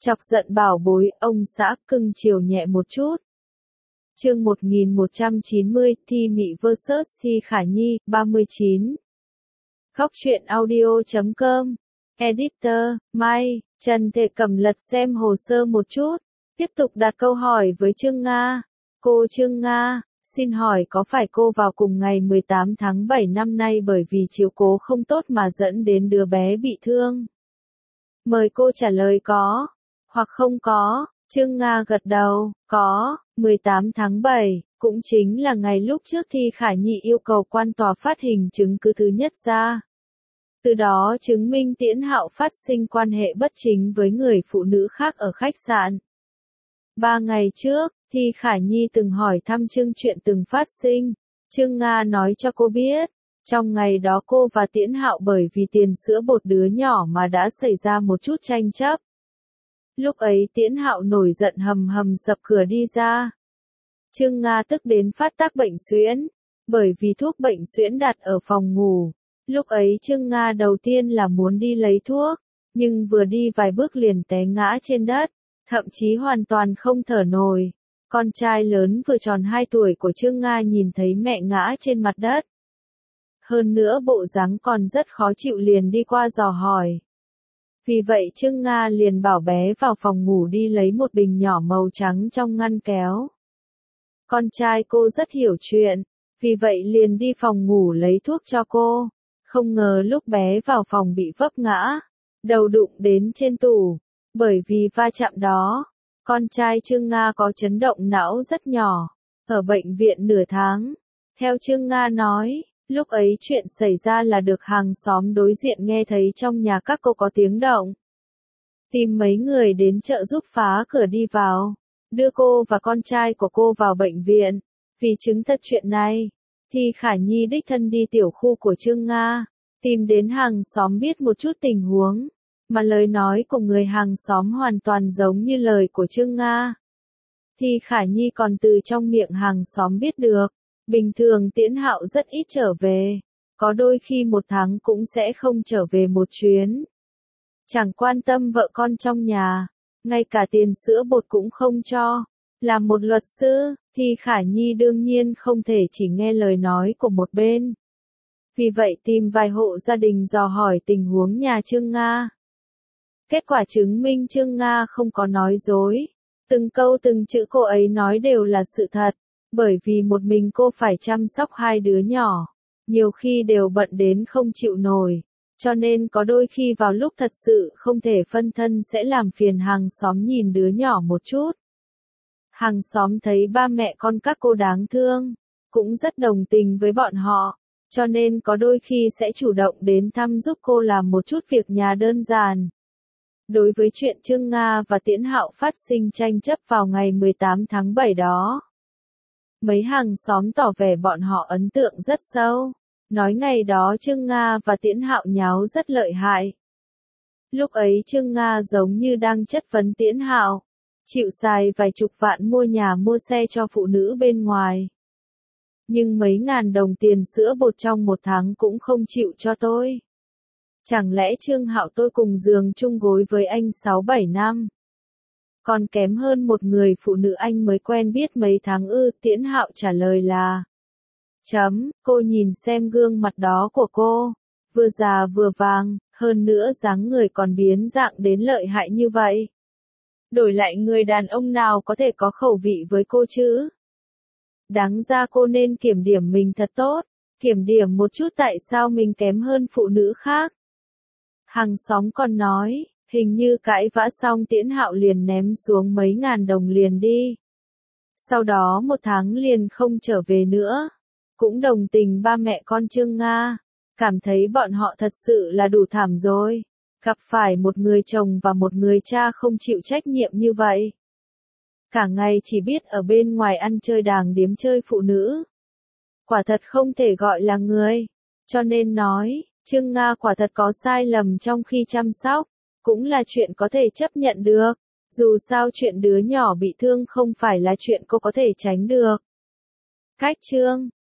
Chọc giận bảo bối, ông xã cưng chiều nhẹ một chút. Chương 1190, Thi Mị vs Thi Khả Nhi, 39. Góc truyện audio.com. Editor, Mai, Trần Thể Cầm lật xem hồ sơ một chút, tiếp tục đặt câu hỏi với Trương Nga. Cô Trương Nga, xin hỏi có phải cô vào cùng ngày 18 tháng 7 năm nay bởi vì chiếu cố không tốt mà dẫn đến đứa bé bị thương? Mời cô trả lời có, hoặc không có. Trương Nga gật đầu, có, 18 tháng 7, cũng chính là ngày lúc trước Thi Khả Nhi yêu cầu quan tòa phát hình chứng cứ thứ nhất ra. Từ đó chứng minh Tiễn Hạo phát sinh quan hệ bất chính với người phụ nữ khác ở khách sạn. 3 ngày trước, Thi Khả Nhi từng hỏi thăm Trương chuyện từng phát sinh. Trương Nga nói cho cô biết, trong ngày đó cô và Tiễn Hạo bởi vì tiền sữa bột đứa nhỏ mà đã xảy ra một chút tranh chấp. Lúc ấy Tiễn Hạo nổi giận hầm hầm sập cửa đi ra. Trương Nga tức đến phát tác bệnh suyễn, bởi vì thuốc bệnh suyễn đặt ở phòng ngủ. Lúc ấy Trương Nga đầu tiên là muốn đi lấy thuốc, nhưng vừa đi vài bước liền té ngã trên đất, thậm chí hoàn toàn không thở nổi. Con trai lớn vừa tròn 2 tuổi của Trương Nga nhìn thấy mẹ ngã trên mặt đất. Hơn nữa bộ dáng còn rất khó chịu liền đi qua dò hỏi. Vì vậy Trương Nga liền bảo bé vào phòng ngủ đi lấy một bình nhỏ màu trắng trong ngăn kéo. Con trai cô rất hiểu chuyện, vì vậy liền đi phòng ngủ lấy thuốc cho cô. Không ngờ lúc bé vào phòng bị vấp ngã, đầu đụng đến trên tủ. Bởi vì va chạm đó, con trai Trương Nga có chấn động não rất nhỏ, ở bệnh viện nửa tháng. Theo Trương Nga nói, lúc ấy chuyện xảy ra là được hàng xóm đối diện nghe thấy trong nhà các cô có tiếng động. Tìm mấy người đến chợ giúp phá cửa đi vào, đưa cô và con trai của cô vào bệnh viện. Vì chứng thật chuyện này, Thi Khả Nhi đích thân đi tiểu khu của Trương Nga, tìm đến hàng xóm biết một chút tình huống, mà lời nói của người hàng xóm hoàn toàn giống như lời của Trương Nga. Thi Khả Nhi còn từ trong miệng hàng xóm biết được, bình thường Tiễn Hạo rất ít trở về, có đôi khi 1 tháng cũng sẽ không trở về một chuyến. Chẳng quan tâm vợ con trong nhà, ngay cả tiền sữa bột cũng không cho. Làm một luật sư, Thi Khả Nhi đương nhiên không thể chỉ nghe lời nói của một bên. Vì vậy tìm vài hộ gia đình dò hỏi tình huống nhà Trương Nga. Kết quả chứng minh Trương Nga không có nói dối. Từng câu từng chữ cô ấy nói đều là sự thật. Bởi vì một mình cô phải chăm sóc 2 đứa nhỏ. Nhiều khi đều bận đến không chịu nổi. Cho nên có đôi khi vào lúc thật sự không thể phân thân sẽ làm phiền hàng xóm nhìn đứa nhỏ một chút. Hàng xóm thấy ba mẹ con các cô đáng thương, cũng rất đồng tình với bọn họ. Cho nên có đôi khi sẽ chủ động đến thăm giúp cô làm một chút việc nhà đơn giản. Đối với chuyện Trương Nga và Tiễn Hạo phát sinh tranh chấp vào ngày 18 tháng 7 đó, mấy hàng xóm tỏ vẻ bọn họ ấn tượng rất sâu, nói ngày đó Trương Nga và Tiễn Hạo nháo rất lợi hại. Lúc ấy Trương Nga giống như đang chất vấn Tiễn Hạo, chịu xài vài chục vạn mua nhà mua xe cho phụ nữ bên ngoài. Nhưng mấy ngàn đồng tiền sữa bột trong 1 tháng cũng không chịu cho tôi. Chẳng lẽ Trương Hạo tôi cùng giường chung gối với anh 6-7 năm? Còn kém hơn một người phụ nữ anh mới quen biết mấy tháng ư? Tiễn Hạo trả lời là cô nhìn xem gương mặt đó của cô, vừa già vừa vàng, hơn nữa dáng người còn biến dạng đến lợi hại như vậy. Đổi lại người đàn ông nào có thể có khẩu vị với cô chứ? Đáng ra cô nên kiểm điểm mình thật tốt, kiểm điểm một chút tại sao mình kém hơn phụ nữ khác. Hàng xóm còn nói, hình như cãi vã xong Tiễn Hạo liền ném xuống mấy ngàn đồng liền đi. Sau đó 1 tháng liền không trở về nữa. Cũng đồng tình ba mẹ con Trương Nga, cảm thấy bọn họ thật sự là đủ thảm rồi. Gặp phải một người chồng và một người cha không chịu trách nhiệm như vậy. Cả ngày chỉ biết ở bên ngoài ăn chơi đàng điếm chơi phụ nữ. Quả thật không thể gọi là người. Cho nên nói, Trương Nga quả thật có sai lầm trong khi chăm sóc, cũng là chuyện có thể chấp nhận được. Dù sao chuyện đứa nhỏ bị thương không phải là chuyện cô có thể tránh được. Cách chương